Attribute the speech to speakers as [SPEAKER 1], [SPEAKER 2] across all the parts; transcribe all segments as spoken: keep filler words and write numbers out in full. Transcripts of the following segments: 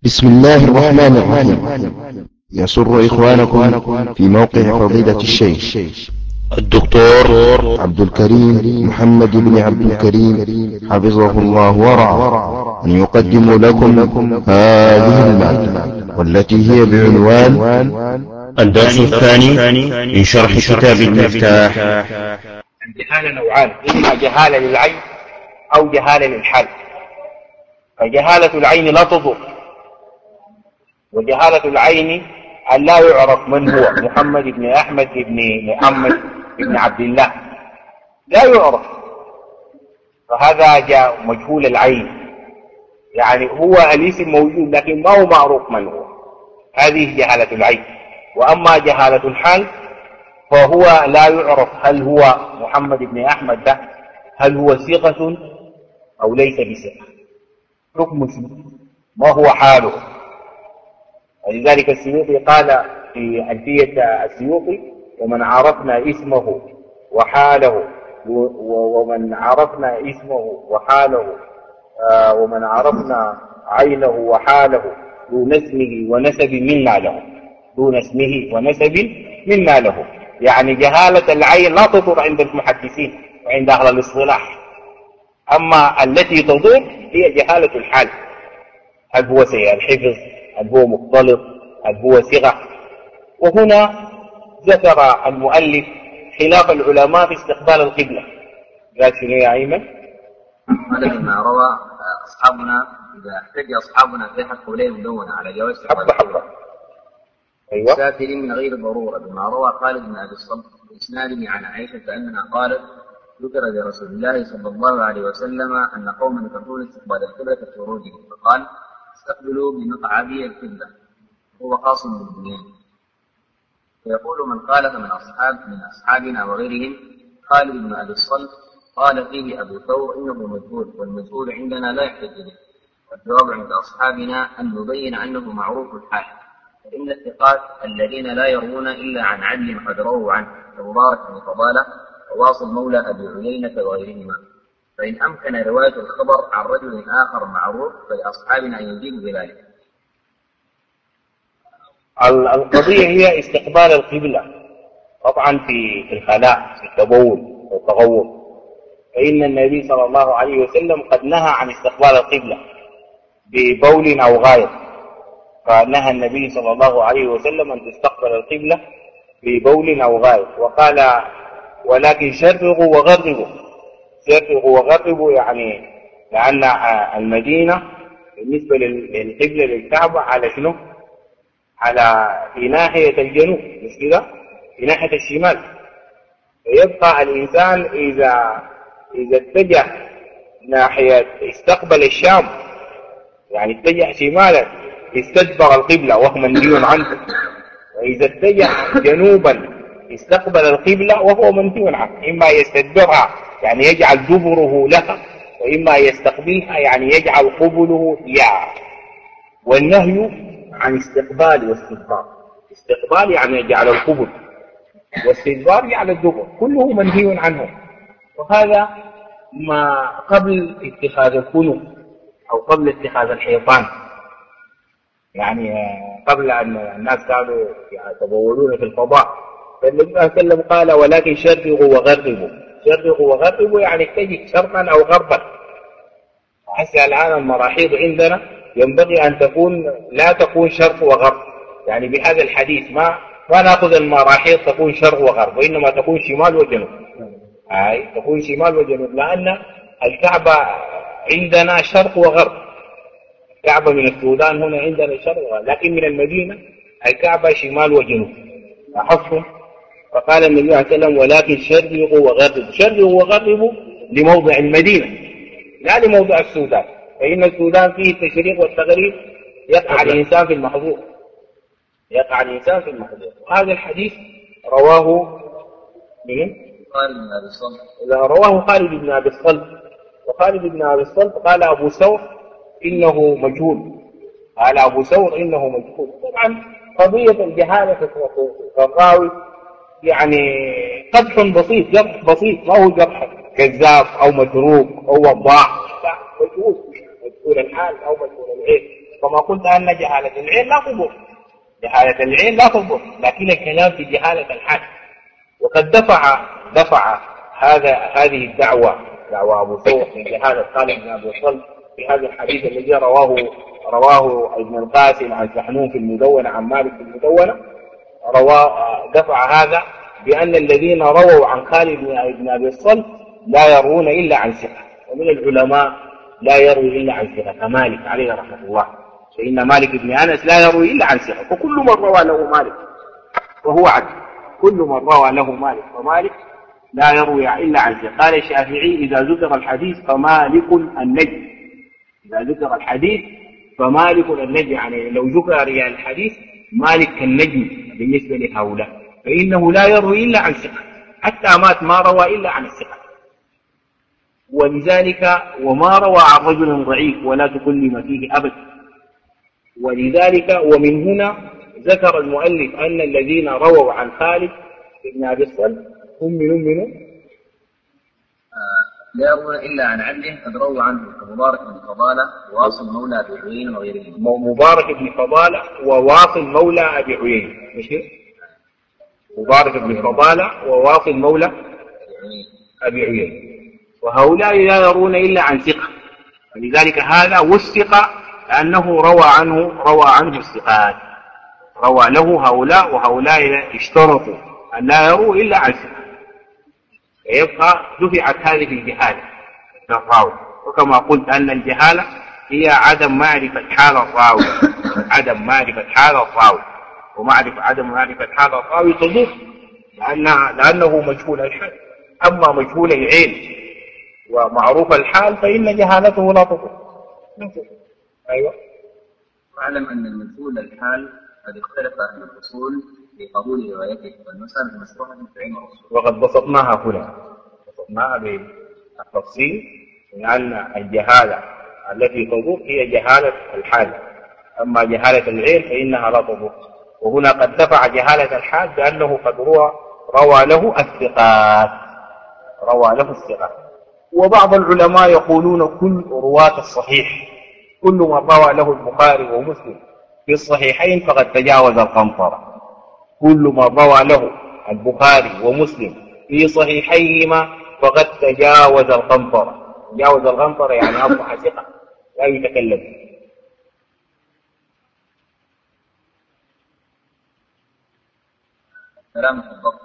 [SPEAKER 1] بسم الله الرحمن الرحيم. يسر إخوانكم في موقع فضيلة الشيخ الدكتور عبد الكريم محمد بن عبد الكريم حفظه الله ورعاه أن يقدم لكم هذه المادة والتي هي بعنوان الدرس الثاني من شرح كتاب المفتاح.
[SPEAKER 2] الجهالة نوعان: إما جهالة للعين أو جهالة للحال. فجهالة العين لا تضر، وجهالة العين أن لا يعرف من هو محمد بن أحمد بن محمد بن عبد الله، لا يعرف، فهذا جاء مجهول العين، يعني هو الاسم موجود لكن ما هو معروف من هو، هذه جهالة العين. وأما جهالة الحال فهو لا يعرف هل هو محمد بن أحمد ده هل هو ثقة أو ليس بثقة، حكم ما هو حاله. ولذلك السيوطي قال في ألفية السيوطي: ومن عرفنا اسمه وحاله ومن عرفنا اسمه وحاله ومن عرفنا عينه وحاله دون اسمه ونسب منا له، دون اسمه ونسب منا له. يعني جهالة العين لا تضر عند المحدثين وعند أهل الاصطلاح، أما التي تضر هي جهالة الحال، هل هو سيء الحفظ، هل هو مختلط، هل هو صغة. وهنا ذكر المؤلف خلاف العلماء في استقبال القبلة. قال شنو يا أيمن؟
[SPEAKER 3] قال ما روى أصحابنا إذا احتج أصحابنا في أحد قولين مدونة على جواز
[SPEAKER 2] حبة حبة
[SPEAKER 3] أيوة سافر من غير ضرورة، بما روى خالد بن أبي الصلت بإسناده عن عائشة أنها قالت: ذكر لرسول الله صلى الله عليه وسلم أن قوما يكرهون استقبال القبلة في خروجهم، فقال: استقبلوا بمقعدي القبلة، هو خاص بالبنيان. فيقول من خالف من أصحاب من أصحابنا وغيرهم: خالد بن أبي الصلت قال فيه أبو ثور إنه مجهول، والمجهول عندنا لا يحتج به. والجواب عند أصحابنا أن نبين أنه معروف الحال، فإن الثقات الذين لا يروون إلا عن عدل قد رووا عنه كمبارك بن فضالة وواصل مولى أبي عيينة وغيرهما، فإن أمكن رواية الخبر عن رجل آخر معروف فلأصحابنا أن يجيبوا بذلك.
[SPEAKER 2] القضية هي استقبال القبلة طبعا في الخلاء، في التبول والتغوط، فإن النبي صلى الله عليه وسلم قد نهى عن استقبال القبلة ببول أو غائط، فنهى النبي صلى الله عليه وسلم أن تستقبل القبلة ببول أو غائط، وقال: ولكن شرقوا وغربوا. شرقوا وغربوا يعني لأن المدينة بالنسبة للقبلة للكعبة على شنو؟ على في ناحية الجنوب، مش كده؟ في ناحية الشمال. فيبقى الإنسان إذا إذا اتجه ناحية استقبل الشام، يعني اتجه شمالا استدبر القبلة وهو منهي عنه، وإذا اتجه جنوبا استقبل القبلة وهو منهي عنه، إما يستدبرها يعني يجعل دبره لها، وإما يستقبلها يعني يجعل قبله إياها. والنهي عن استقبال واستدبار، استقبال يعني يجعل القبل، واستدبار يعني الدبر، كله منهي عنه. وهذا ما قبل اتخاذ الكنوز أو قبل اتخاذ الحيطان، يعني قبل أن الناس كانوا يتبولون في الفضاء، فالنبي صلى الله عليه وسلم قال: ولكن شرقوا وغربوا. شرقوا وغربوا يعني اتجه شرقا أو غربا. حتى الآن المراحيض عندنا ينبغي أن تكون لا تكون شرق وغرب، يعني بهذا الحديث ما ما نأخذ المراحيض تكون شرق وغرب، وإنما تكون شمال وجنوب، أي تكون شمال وجنوب، لأن الكعبة عندنا شرق وغرب. الكعبة من السودان هنا عندنا شرق وغرب، لكن من المدينة الكعبة شمال وجنوب، لاحظتم؟ فقال النبي صلى الله عليه وسلم: ولكن شرقوا وغربوا. شرقوا وغربوا لموضع المدينة لا لموضع السودان، فإن السودان فيه التشريق والتغريب، يقع الإنسان في المحظور، يقع الإنسان في المحظور. وهذا الحديث رواه من
[SPEAKER 3] خالد بن أبي الصلت،
[SPEAKER 2] رواه خالد بن أبي الصلت. وخالد بن أبي الصلت قال أبو ثور إنه مجهول، قال أبو ثور إنه مجهول. طبعا قضية الجهالة في الراوي يعني قدح بسيط، جرح بسيط، ما هو جرح كذاب أو متروك أو وضاع، لا، مجهول، مجهول الحال أو مجهول العين. وكما قلت أن جهالة العين لا تضر، جهالة العين لا تضر، لكن الكلام في جهالة الحال. وقد دفع دفع هذا هذه الدعوة دعوة أبو ثور في جهالة خالد بن أبي صلب في هذا الحديث الذي رواه رواه ابن القاسم عن سحنون في المدونة عن مالك في المدونة، رواه دفع هذا بأن الذين رووا عن خالد بن أبي صلب لا يروون إلا عن ثقة، ومن العلماء لا يروي إلا عن ثقة كمالك عليه رحمة الله، فإن مالك بن أنس لا يروي إلا عن ثقة، فكل من روى له مالك وهو عدل، كل من روى له مالك ومالك لا يروي إلا عن ثقة. قال الشافعي إذا ذكر الحديث فمالك النجم، إذا ذكر الحديث فمالك النجم، يعني لو ذكر الحديث مالك النجم بالنسبة لهؤلاء، فإنه لا يروي إلا عن ثقة، حتى مات ما روى إلا عن الثقة. ولذلك وما روى عن رجل ضعيف ولا تكلم فيه أبدا. ولذلك ومن هنا ذكر المؤلف أن الذين رووا عن خالد بن أبي صلب هم منهم منهم
[SPEAKER 3] لا يروون إلا عن عدل قد رووا عنه مبارك بن فضالة وواصل مولى أبي عيينة وغيرهم.
[SPEAKER 2] مبارك بن فضالة وواصل مولى أبي عيينة، ماشي؟ مبارك بن فضالة وواصل مولى أبي عيينة، وهؤلاء لا يرون إلا عن ثقة، ولذلك هذا والثقة لأنه روى عنه روى عنه الثقات، روى له هؤلاء، وهؤلاء اشترطوا أن لا يروا إلا عن ثقة، فيبقى دفعت هذه الجهالة للراوي. وكما قلت أن الجهالة هي عدم معرفة حال الراوي، عدم معرفة حال الراوي، ومعرفة عدم معرفة حال الراوي تضر لأنه, لأنه مجهول الحال. أما مجهول العين ومعروف الحال فإن جهالته لا تضر. أيوة.
[SPEAKER 3] واعلم أن المجهول الحال قد اختلف أهل الأصول في قبول روايته، والمسألة مشروحة في علم الأصول،
[SPEAKER 2] وقد بسطناها هنا، بسطناها بالتفصيل، لأن الجهالة التي تضر هي جهالة الحال، أما جهالة العين فإنها لا تضر. وهنا قد دفع جهالة الحال بأنه قد روى, روى له الثقات، روى له الثقات. وبعض العلماء يقولون كل رواة الصحيح، كل من روى له البخاري ومسلم في الصحيحين فقد تجاوز القنطرة، كل من روى له البخاري ومسلم في صحيحيهما فقد تجاوز القنطرة. تجاوز القنطرة يعني أصبح ثقة لا يتكلم.
[SPEAKER 3] سلامة الضبط.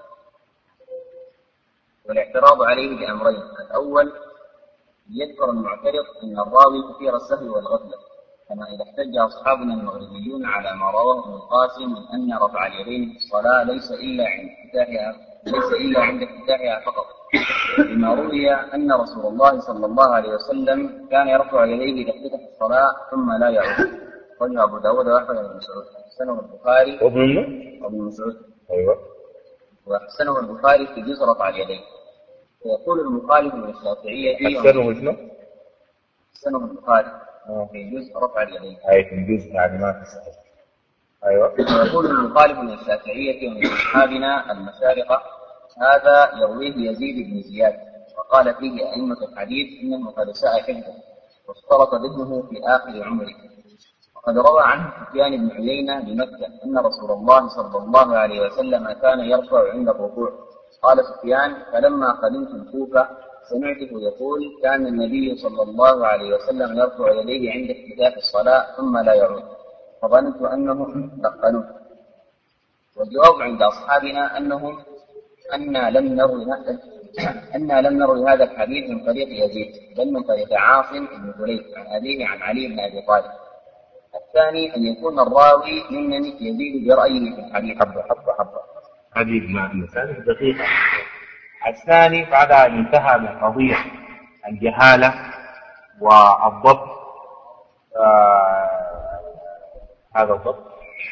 [SPEAKER 3] والاعتراض عليه بأمرين: الأول يذكر المعترض أن الراوي كثير السهو والغفلة، كما إذا احتج أصحابنا المغربيون على ما رواه ابن القاسم من أن رفع اليدين في الصلاة ليس إلا عند افتتاحها ليس إلا عند افتتاحها فقط، بما روي أن رسول الله صلى الله عليه وسلم كان يرفع يديه إذا افتتح الصلاة ثم لا يعود. وجه أبو داود وأحمد بن مسعود، حسنه البخاري وابن مسعود،
[SPEAKER 2] أيوة،
[SPEAKER 3] وحسنه البخاري في جزء رفع اليدين. ويقول المخالف من الشافعية
[SPEAKER 2] حسنه شنو؟
[SPEAKER 3] حسنه البخاري في جزء رفع اليدين.
[SPEAKER 2] أي في الجزء يعني ما في صحيح. أيوة.
[SPEAKER 3] ويقول المخالف من الشافعية ومن أصحابنا المشارقة هذا يرويه يزيد بن زياد، وقال فيه أئمة الحديث إنه قد ساء حفظه واختلط ذهنه في آخر عمره. وقد روى عنه سفيان بن عيينة بمكة أن رسول الله صلى الله عليه وسلم كان يرفع عند الركوع. قال سفيان: فلما قدمت الكوفة سمعته يقول: كان النبي صلى الله عليه وسلم يرفع يديه عند افتتاح الصلاة ثم لا يعود، فظننت أنهم لقنوه. والجواب عند أصحابنا أنهم أن لم نروي أن لم نروي هذا الحديث من طريق يزيد، بل من طريق عاصم بن كليب عن أبيه عن علي بن أبي طالب. الثاني أن يكون الراوي ممن يزيد برأيه في الحديث.
[SPEAKER 2] حبة حبة حبة هذه مسألة دقيقة. الثاني بعد أن انتهى من قضية الجهالة والضبط، آه هذا الضبط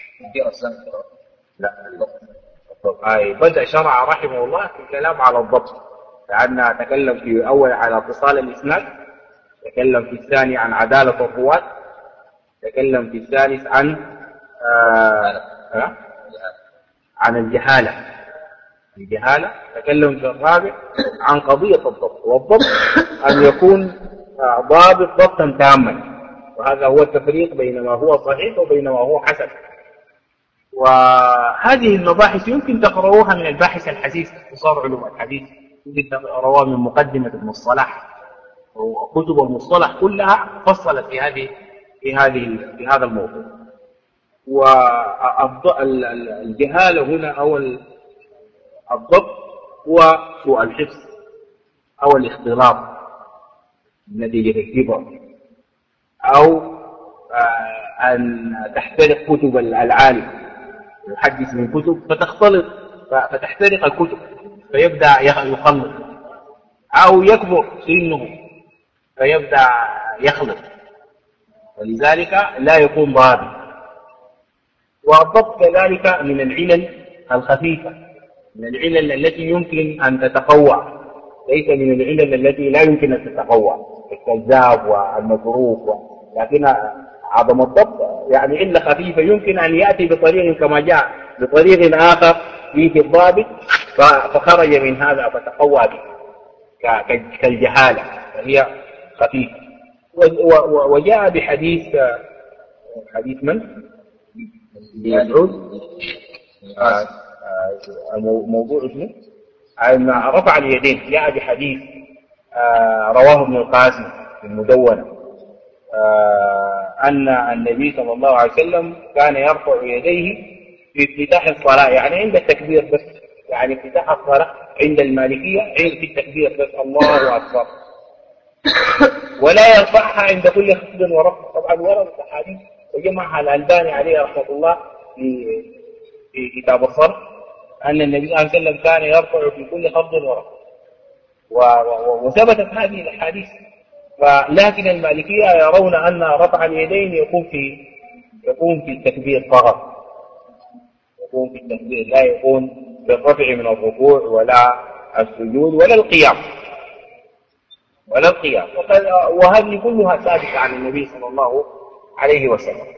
[SPEAKER 2] لا الضبط أي بدأ شرع رحمه الله في الكلام على الضبط، لأن تكلم في أول على اتصال الإسناد، تكلم في الثاني عن عدالة الرواة، تكلم في الثالث عن آه آه عن الجهالة الجهالة تكلم في الرابع عن قضية الضبط. والضبط أن يكون ضابط ضبطا تاما، وهذا هو التفريق بين ما هو صحيح وبين ما هو حسن. وهذه المباحث يمكن تقرؤوها من الباحث الحديث، اختصار علوم الحديث، يمكن تقرؤوها من مقدمة المصطلح، وكتب المصطلح كلها فصلت في هذه في هذه في هذا الموضوع. والجهالة هنا أو الضبط هو سوء الحفظ أو الاختلاط نتيجة الكبر، أو أن تحترق كتب العالم، يحدث من كتب فتختلط فتحترق الكتب فيبدأ يخلط، أو يكبر سنه فيبدأ يخلط، ولذلك لا يكون ضابط. والضبط كذلك من العلل الخفيفة، من العلل التي يمكن أن تتقوى، ليس من العلل التي لا يمكن أن تتقوى، الكذاب والمتروك. لكن عدم الضبط يعني علة خفيفة يمكن أن يأتي بطريق كما جاء بطريق آخر فيه الضابط فخرج من هذا فتقوى به كالجهالة، فهي خفيفة. وجاء بحديث حديث من؟ مسعود موضوع اسمه أن رفع اليدين، جاء بحديث رواه ابن القاسم في المدونة أن النبي صلى الله عليه وسلم كان يرفع يديه في افتتاح الصلاة، يعني عند التكبير بس، يعني افتتاح الصلاة عند المالكية عند في التكبير بس الله أكبر، ولا يرفعها عند كل خفض ورفع. طبعا ورد الحديث وجمعها الألباني عليه رحمة الله في في كتاب الصرف أن النبي صلى الله عليه وسلم كان يرفع في كل خفض ورفع، وثبتت هذه الأحاديث. لكن المالكية يرون أن رفع اليدين يكون في يكون في التكبير فقط، يكون في التكبير، لا يكون بالرفع من الركوع ولا السجود ولا القيام ولا القيام وهذه كلها ثابتة عن النبي صلى الله عليه وسلم.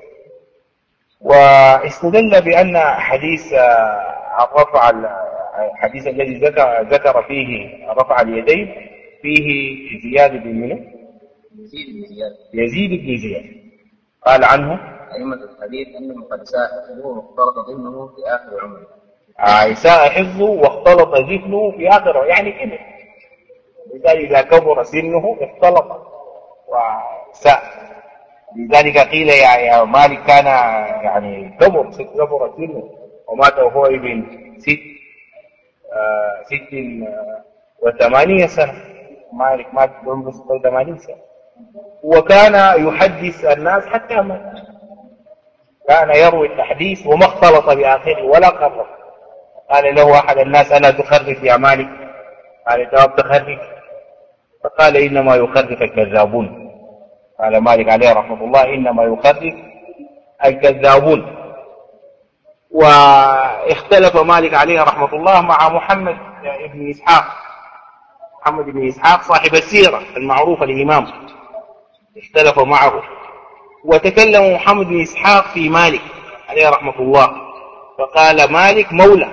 [SPEAKER 2] واستدل بأن حديث الرفع الحديث الذي ذكر ذكر فيه رفع اليدين فيه زياد بن منه
[SPEAKER 3] يزيد بن زياد
[SPEAKER 2] يزيد بن زياد قال عنه
[SPEAKER 3] أئمة الحديث أنه قد ساء حفظه واختلط ذهنه في آخر عمره.
[SPEAKER 2] آه ساء حفظه واختلط ذهنه في آخر، يعني كده لذلك إذا كبر سنه اختلط وساء. لذلك قيل يا, يا مالك كان يعني كبر ست كبر سنه ومات وهو ابن ست آه ست آه وثمانية سنة. مالك مات بعمر ستة وثمانين سنة، وكان يحدث الناس حتى مات، كان يروي التحديث وما اختلط بآخره ولا قرب. قال له أحد الناس ألا تخرف يا مالك؟ قال جواب تخرف؟ فقال إنما يخرف الكذابون. قال مالك عليه رحمه الله إنما يخرف الكذابون. واختلف مالك عليه رحمه الله مع محمد بن إسحاق، محمد بن إسحاق صاحب السيرة المعروف الإمام، اختلف معه. وتكلم محمد بن إسحاق في مالك عليه رحمه الله فقال مالك مولى،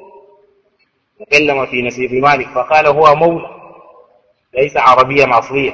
[SPEAKER 2] تكلم في نسيب مالك فقال هو مولى ليس عربيا أصليا.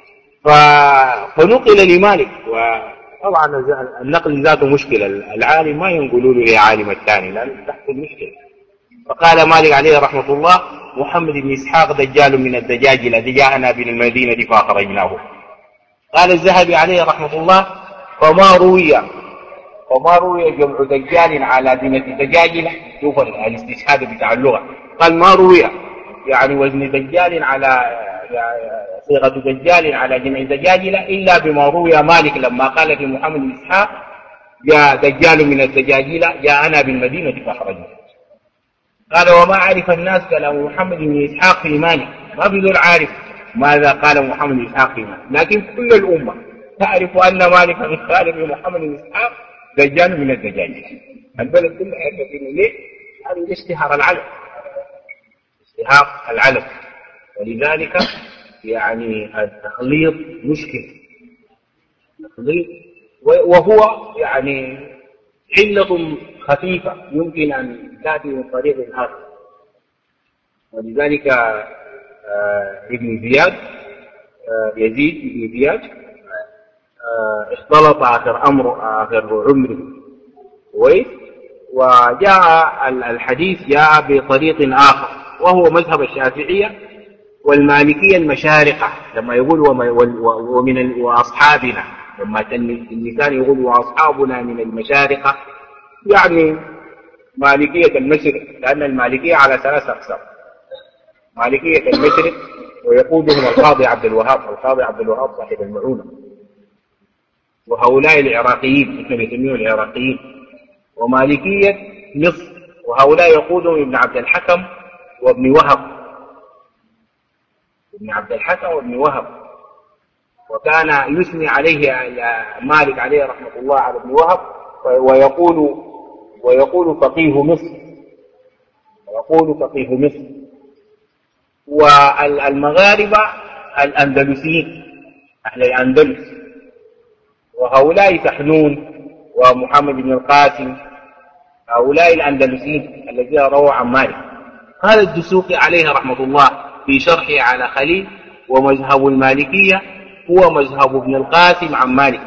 [SPEAKER 2] فنقل لمالك، وطبعا النقل ذاته مشكلة، العالم ما ينقلوا له لعالم الثاني لأنه تحت المشكلة. فقال مالك عليه رحمه الله محمد بن إسحاق دجال من الدجاجل الذي جاءنا من المدينة فأخرجناه. قال الذهبي عليه رحمه الله فما روي وما روي جمع دجال على دينة دجاجلة، شوف الاستشهاد بتاع اللغة، قال ما روي يعني وزن دجال على صيغة دجال على جمع دجاجلة إلا بما روي مالك لما قال في محمد بن إسحاق جاء دجال من الدجاجلة جاءنا بالمدينة فأخرجنا. قال وما عرف الناس كلام محمد بن إسحاق في مالك، ما بذل عارف ماذا قال محمد بن إسحاق في مالك، لكن كل الأمة تعرف أن مالك قال في محمد بن إسحاق دجال من الدجاجلة. البلد كله يعرف إنه ليه؟ هذا اشتهار العلم، اشتهار العلم. ولذلك يعني التخليط مشكلة، التخليط وهو يعني علة خفيفة يمكن أن تأتي من طريق آخر. ولذلك آه ابن زياد آه يزيد ابن زياد اختلط آخر أمره آخر عمره كويس. وجاء الحديث جاء بطريق آخر وهو مذهب الشافعية والمالكية المشارقة، لما يقول ومن وأصحابنا، لما اللسان يقول وأصحابنا من المشارقة يعني مالكية المشرق، لأن المالكية على ثلاث أقسام: مالكية المشرق ويقودهم القاضي عبد الوهاب، القاضي عبد الوهاب صاحب المعونة، وهؤلاء العراقيين مثل يسميهم العراقيين، ومالكية مصر وهؤلاء يقودهم ابن عبد الحكم وابن وهب، ابن عبد الحكم وابن وهب. وكان يثني عليه مالك عليه رحمة الله على ابن وهب ويقول ويقول فقيه مصر، ويقول فقيه مصر. والمغاربة الأندلسيين أهل الأندلس، وهؤلاء سحنون ومحمد بن القاسم، هؤلاء الأندلسيين الذين رووا عن مالك. قال الدسوقي عليه رحمة الله في شرحه على خليل: ومذهب المالكية هو مذهب ابن القاسم عن مالك.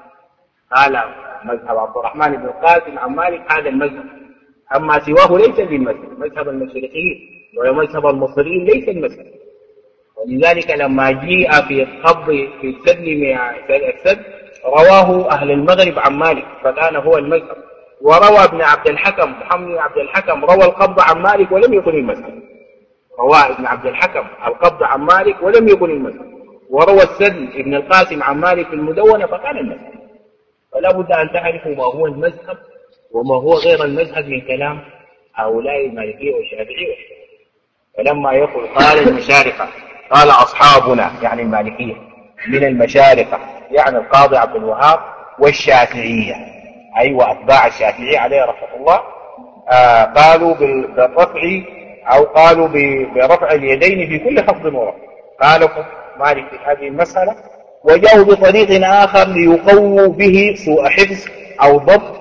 [SPEAKER 2] قال مذهب عبد الرحمن بن القاسم عن مالك هذا المذهب، أما سواه ليس بالمذهب، مذهب المشرقيين ومذهب المصريين ليس المذهب. ولذلك لما جيء في قبض في السد السد رواه أهل المغرب عن مالك فكان هو المذهب، وروى ابن عبد الحكم محمد بن عبد الحكم روى القبض عن مالك ولم يكن المذهب، روى ابن عبد الحكم القبض عن مالك ولم يكن المذهب، وروى السد ابن القاسم عن مالك في المدونة فكان المذهب. فلا بد أن تعرفوا ما هو المذهب وما هو غير المذهب من كلام هؤلاء المالكية والشافعية. فلما يقول قال المشارقة قال أصحابنا يعني المالكية من المشارقة يعني القاضي عبد الوهاب والشافعية أي أيوة وأتباع الشافعية عليه رحمة الله، آه قالوا بالرفع أو قالوا برفع اليدين في كل خفض ورفع. قالوا مالك في هذه المسألة وجاءوا بطريق آخر ليقووا به سوء حفظ أو ضبط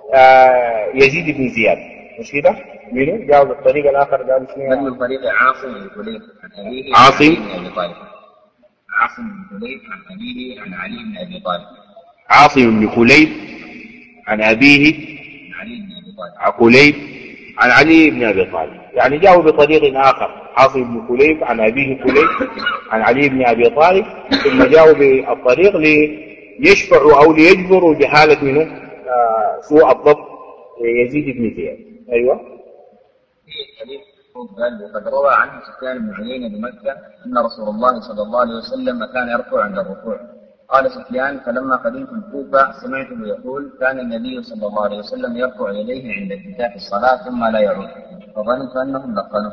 [SPEAKER 2] آه يزيد بن زياد، مش كده؟ منو جاءوا بالطريق الآخر قالوا اسمه
[SPEAKER 3] من طريق عاصم بن كليب عن أبيه
[SPEAKER 2] عاصم
[SPEAKER 3] بن أبي طالب. عاصم بن كليب عن أبيه عن علي بن أبي طالب.
[SPEAKER 2] عاصم بن كليب عن أبيه
[SPEAKER 3] عن علي بن أبي طالب.
[SPEAKER 2] عن كليب عن علي بن أبي طالب، يعني جاءوا بطريق آخر عاصم بن كليب عن أبيه كليب عن علي بن أبي طالب، ثم جاءوا بالطريق ليشفعوا أو ليجبروا جهالة منه آه سوء الضبط يزيد بن زياد. أيوة.
[SPEAKER 3] في حديث وقد روى عنه سفيان بن عيينة بمكة أن رسول الله صلى الله عليه وسلم كان يركع عند الركوع. قال سفيان: فلما قدمت الكوفة سمعته يقول: كان النبي صلى الله عليه وسلم يرفع يديه عند افتتاح الصلاة ثم لا يعود، فظننت أنهم لقنوه.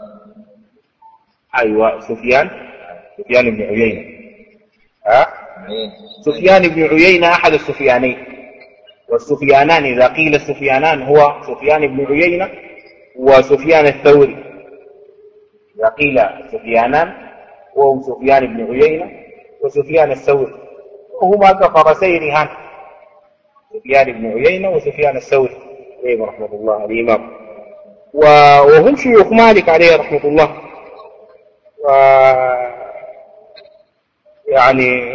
[SPEAKER 2] أيوة سفيان سفيان بن عيينة أه؟ سفيان بن عيينة أحد السفيانين، والسفيانان إذا قيل السفيانان هو سفيان بن عيينة وسفيان الثوري. إذا قيل سفيانان وهو سفيان بن عيينة وسفيان الثوري، وهما كفرسي رهان، سفيان بن عيينة وسفيان الثوري عليه رحمة الله الإمام، وهم شيوخ مالك عليه رحمة الله. و يعني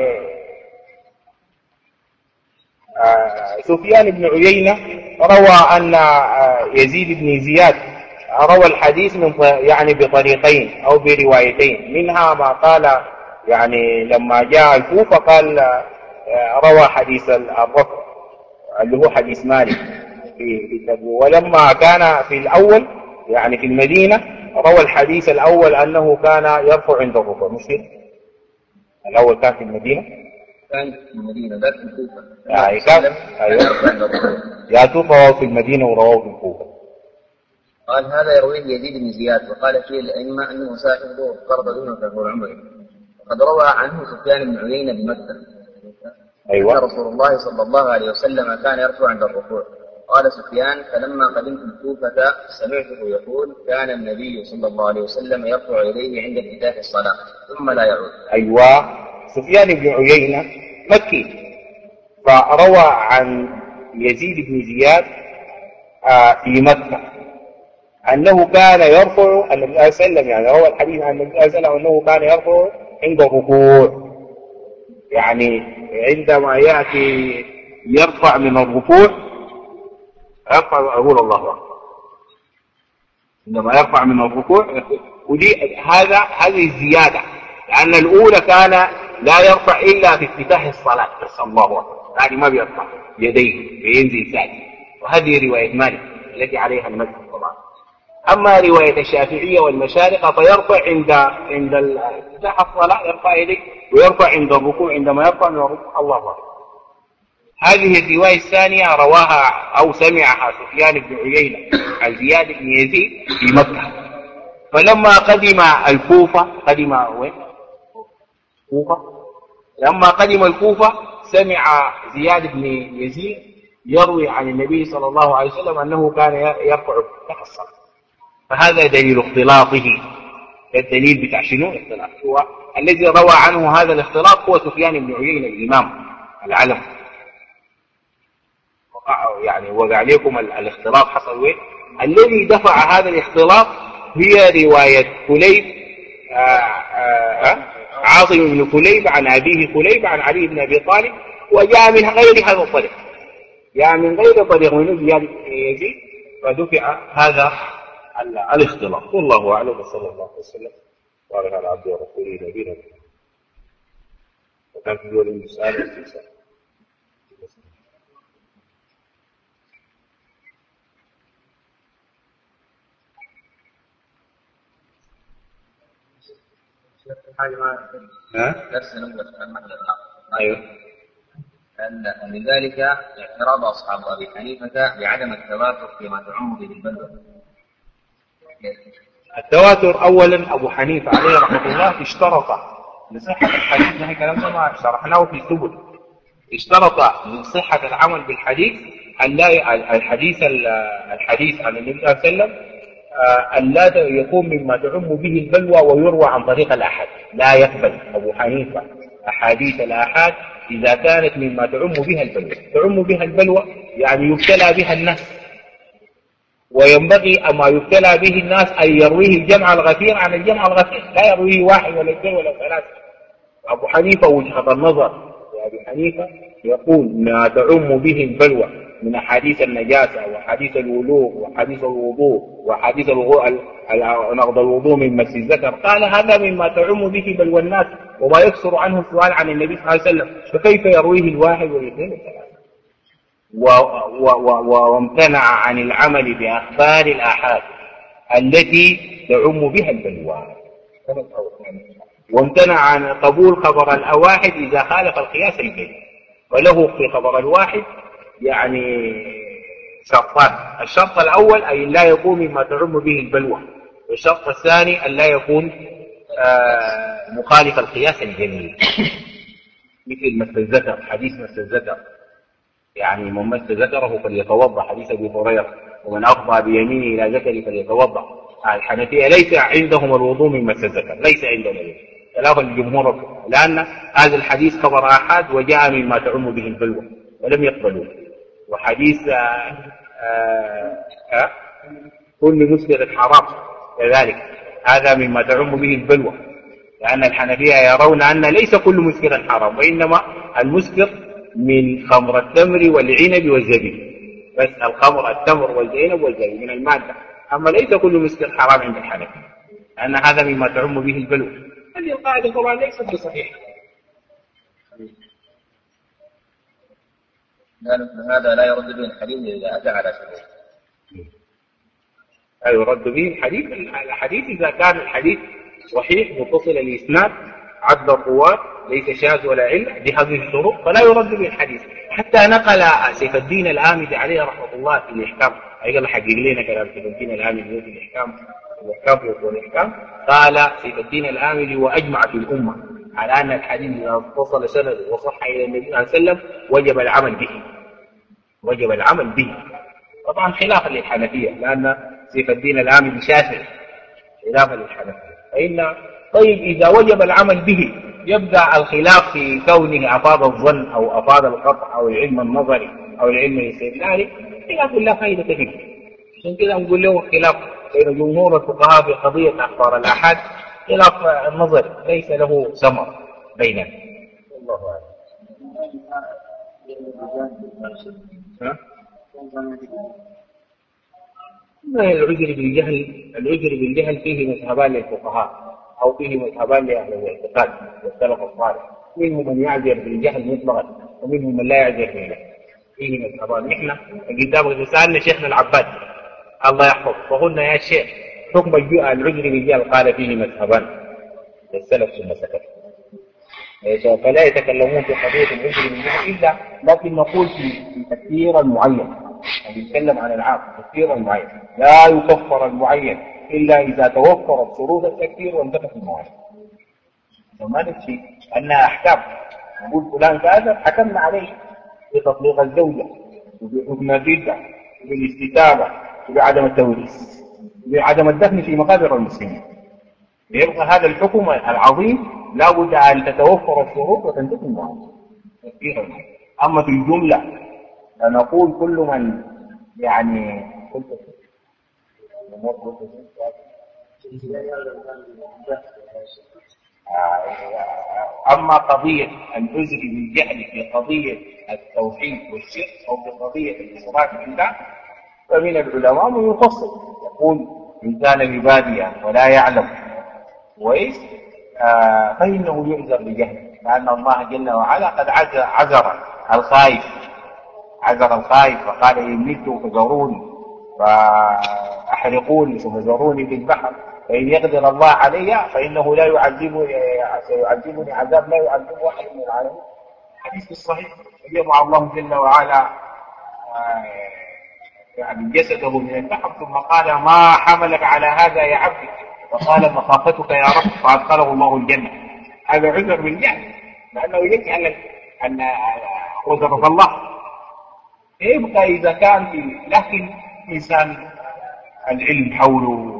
[SPEAKER 2] سفيان بن عيينة روى أن يزيد بن زياد روى الحديث من يعني بطريقين أو بروايتين، منها ما قال يعني لما جاء الكوفة قال روى حديث الرفع اللي هو حديث مالك في تبوك، ولما كان في الأول يعني في المدينة روى الحديث الأول أنه كان يرفع عند الركوع. مش الأول كان في المدينة
[SPEAKER 3] كان في المدينة لا في الكوفة
[SPEAKER 2] يعني كان أيوة يا توفى في المدينة ورواه في الكوفة.
[SPEAKER 3] قال هذا يرويه يزيد بن زياد، وقال فيه الأئمة أنه ساحب فرض دونه كالقول عمره. وقد روى عنه سفيان بن عيينة بمكة
[SPEAKER 2] أيوة.
[SPEAKER 3] أن رسول الله صلى الله عليه وسلم كان يرفع عند الركوع. قال سفيان: فلما قدمت الكوفة سمعته يقول: كان النبي صلى الله عليه وسلم يرفع يديه عند افتتاح الصلاة ثم لا يعود.
[SPEAKER 2] أيوة. سفيان بن عيينة مكي، فروى عن يزيد بن زياد في مكة أنه كان يرفع النبي صلى الله عليه وسلم، يعني روى الحديث عن النبي صلى الله عليه وسلم أنه كان يرفع عند الركوع. يعني عندما يأتي يرفع من الركوع يرفع أقول الله أكبر، عندما يرفع من الركوع، ودي هذا هذه الزيادة، لأن الأولى كان لا يرفع إلا في افتتاح الصلاة بس الله أكبر، يعني ما بيرفع يديه بينزل ساجد، وهذه رواية مالك التي عليها المذهب طبعا. أما رواية الشافعية والمشارقة فيرفع عند عند افتتاح الصلاة يرفع يديه، ويرفع عند الركوع عندما يرفع من الركوع الله أكبر. هذه الرواية الثانية رواها أو سمعها سفيان بن عيينة عن زياد بن يزيد في مكة، فلما قدم الكوفة قدم وين؟ كوفة. لما قدم الكوفة سمع زياد بن يزيد يروي عن النبي صلى الله عليه وسلم أنه كان يرفع تحت الصلاة، فهذا دليل اختلاطه. الدليل بتاع شنو الاختلاط؟ هو الذي روى عنه هذا الاختلاط هو سفيان بن عيينة الإمام العلم. يعني وقع عليكم الاختلاط حصل وين؟ الذي دفع هذا الاختلاط هي رواية كليب عاصم بن كليب عن أبيه كليب عن علي بن أبي طالب، وجاء من غير هذا الطريق، جاء من غير طريق من زياد بن يزيد، فدفع هذا الاختلاط. والله أعلم، وصلى الله وسلم وبارك على عبده ورسوله نبينا محمد. وكان في دول المسألة واستفسار.
[SPEAKER 3] درس الأول عن محل النقل.
[SPEAKER 2] أيوه.
[SPEAKER 3] لذلك اعتراض أصحاب أبي حنيفة بعدم التواتر فيما تعم به البلوى.
[SPEAKER 2] التواتر أولا أبو حنيفة عليه رحمة الله اشترط لصحة الحديث، نحن كلام ما شرحناه في السبل، اشترط لصحة العمل بالحديث أن لا الحديث الحديث عن النبي صلى الله عليه وسلم أن لا يكون مما تعم به البلوى ويروى عن طريق الأحد. لا يقبل أبو حنيفة أحاديث الآحاد إذا كانت مما تعم بها البلوى. تعم بها البلوى يعني يبتلى بها الناس، وينبغي أما يبتلى به الناس أن يرويه الجمع الغفير عن الجمع الغفير، لا يرويه واحد ولا اثنين ولا ثلاثة. أبو حنيفة وجهة النظر أبو حنيفة يقول ما تعم به البلوى من أحاديث النجاسة وحديث الولوغ وحديث الوضوء وحديث نقض الوضوء من مس الذكر، قال هذا مما تعم به بلوى الناس وما يكثر عنه السؤال عن النبي صلى الله عليه وسلم، فكيف يرويه الواحد والاثنين والثلاثة؟ وامتنع عن العمل بأخبار الآحاد التي تعم بها البلوى، وامتنع عن قبول خبر الواحد إذا خالف القياس البين. وله في خبر الواحد يعني شرطان: الشرط الأول أي لا يكون مما تعم به البلوى، والشرط الثاني أن لا يكون آه مخالف القياس الجلي، مثل مس الذكر، حديث مس الذكر يعني من مس ذكره فليتوضا، حديث ابي هريره ومن افضى بيمينه الى ذكره فليتوضا. الحنفيه ليس عندهم الوضوء من مس الذكر، ليس عندهم خلاف الجمهور، لان هذا الحديث خبر احاد وجاء مما تعم به البلوى ولم يقبلوه. وحديث آآ آآ كل مسكر حرام كذلك، هذا مما تعم به البلوى، لان الحنفيه يرون ان ليس كل مسكر حرام، وانما المسكر من خمر التمر والعنب والزبيب، بس الخمر التمر والعنب والزبيب من المادة، أما ليس كل مسكر حرام عند الحنفية، لأن هذا مما تعم به البلوى. هذه القاعدة طبعا ليست بصحيحة.
[SPEAKER 3] هذا لا يرد به الحديث إذا أتى على شروط.
[SPEAKER 2] لا يرد به الحديث الحديث إذا كان الحديث صحيح متصل الإسناد عدل الرواة ليس شاذ ولا علة بهذه الشروط فلا يرد به الحديث. حتى نقل سيف الدين الآمدي عليه رحمة الله في الإحكام، أيضا حقق لنا كلام سيف الدين الآمدي في الإحكام الإحكام والإحكام، قال سيف الدين الآمدي وأجمع في الأمة على أن الحديث إذا اتصل سند وصح إلى النبي صلى الله عليه وسلم وجب العمل به، وجب العمل به طبعا خلافا للحنفية، لأن سيف الدين الآمدي شافعي خلافا للحنفية. فإن طيب إذا وجب العمل به يبدأ الخلاف في كونه أفاض الظن أو أفاض القطع أو العلم النظري أو العلم الاستدلالي، خلاف لا فائدة فيه. عشان كذا نقول له خلاف بين جمهور الفقهاء في قضية أخبار الآحاد خلاف النظري ليس له ثمر بيننا. الله أعلم. ها؟ العذر بالجهل، العذر بالجهل فيه مذهبان للفقهاء أو فيه مذهبان لأهل الاعتقاد والسلف الصالح، منهم من يعذر بالجهل مطلقا ومنهم من لا يعذر بالجهل، فيه مذهبان. نحن قدام سألنا شيخنا العباد الله يحفظ فقلنا يا شيخ حكم العذر بالجهل، قال فيه مذهبان للسلف ثم سكت. فلا يتكلمون في قضية العذر بالجهل إلا لكن نقول في تكفير المعين، نتكلم عن العام تكفير المعين، لا يكفر المعين إلا إذا توفرت شروط التكفير وانتفت المعين. وما نفسي أنها أحكام نقول فلان كذا حكمنا عليه بتطليق الزوجة وبحكم الردة وبالاستتابة وبعدم التوريث وبعدم الدفن في مقابر المسلمين. يبقى هذا الحكم العظيم لا بد أن تتوفر الشروط وتنتفي المعين تكفير المعين. أما في الجملة فنقول كل من يعني أما قضية العذر بالجهل في قضية التوحيد والشرك أو في قضية الإشراك بالله فمن العلماء من يفصل يقول إن كان ببادية ولا يعلم كويس فإنه يعذر بجهل، لأن الله جل وعلا قد عذر الخائف عذر الخائف وقال إن مت فزوروني فأحرقوني فزوروني في البحر فإن يقدر الله علي فإنه لا يعذبني سيعذبني عذاب لا يعذبه أحد من العالمين. حديث الصحيح يجمع الله جل وعلا يعني جسده من البحر ثم قال ما حملك على هذا يا عبدي، فقال مخافتك يا رب فأدخله الله الجنة. هذا عذر بالجهل لأنه يجهل أن قدرة الله. يبقى إذا كان في لكن إنسان العلم حوله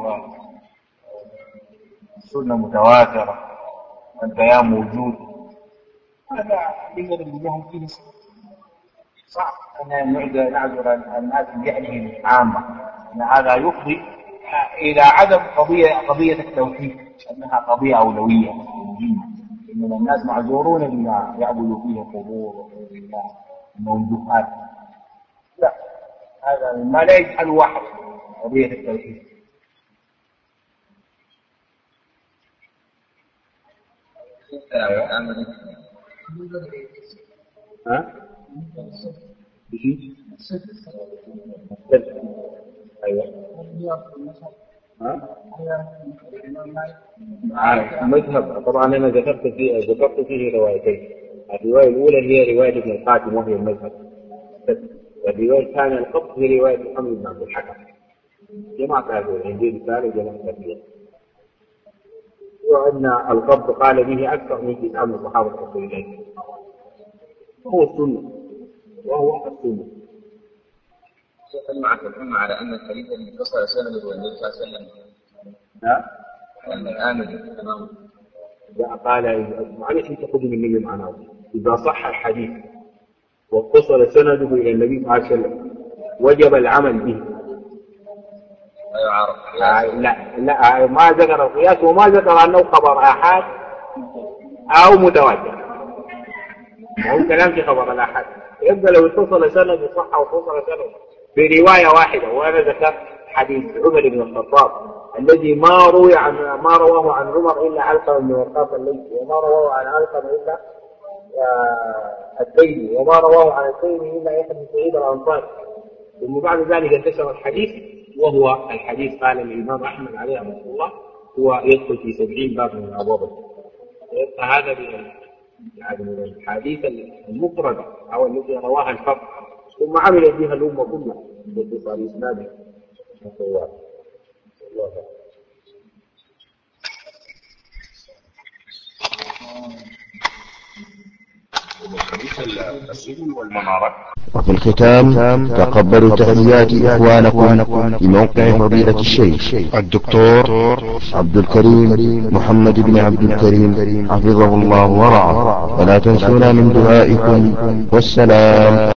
[SPEAKER 2] السنة متواترة والبيان موجود، هذا يقدر بالجهل فيه صعب أن نعذر الناس بجهلهم عامة، أن هذا يفضي إلى عدم قضية قضية التوحيد أنها قضية أولوية إن الناس معذورون بما يعبدوا فيه القبور والموجودات. لا، هذا ما لا يجعل واحد قضية التوحيد. ها؟ أيوة. ها؟ مذهب طبعا أنا ذكرت فيه ذكرت فيه روايتين. الرواية الأولى هي رواية ابن القاسم وهي المذهب، والرواية الثانية القبض هي رواية محمد بن عبد الحكم. جماعة هذه الإنجيل الثاني جماعة هذه، وأن القبض قال به أكثر من تسعة من صحابة رسول الله، هو السنة وهو السنة.
[SPEAKER 3] معك الأمة على أن الحديث الذي اتصل سنده النبي صلى الله عليه وسلم
[SPEAKER 2] ها؟
[SPEAKER 3] أن الآمن تمام.
[SPEAKER 2] قال معلش أنت خذ مني معناه إذا صح الحديث واتصل سنده إلى النبي صلى الله عليه وسلم وجب العمل به.
[SPEAKER 3] لا يعارض.
[SPEAKER 2] آه لا لا ما ذكر القياس وما ذكر أنه خبر آحاد أو متواتر. هو كلام في خبر الآحاد. يبقى لو اتصل سنده صح واتصل سنده برواية واحدة، وأنا ذكرت حديث عمر بن الخطاب الذي ما روي عن ما رواه عن عمر إلا علقمة بن وقاص الليثي، وما رواه عن علقمة إلا التيمي، وما رواه عن التيمي إلا يحيى بن سعيد الأنصاري. ثم بعد ذلك انتشر الحديث، وهو الحديث قال الإمام أحمد عليه رحمه الله هو يدخل في سبعين باب من أبواب. هذا يعني من الحديث المفردة أو التي رواها الفرد ثم عمل بها الأمة كلها باتصال إسناده. الله
[SPEAKER 1] وفي الختام تقبلوا تحيات إخوانكم في موقع فضيلة الشيخ الدكتور عبد الكريم محمد بن عبد الكريم حفظه الله ورعاه، ولا تنسونا من دعائكم، والسلام.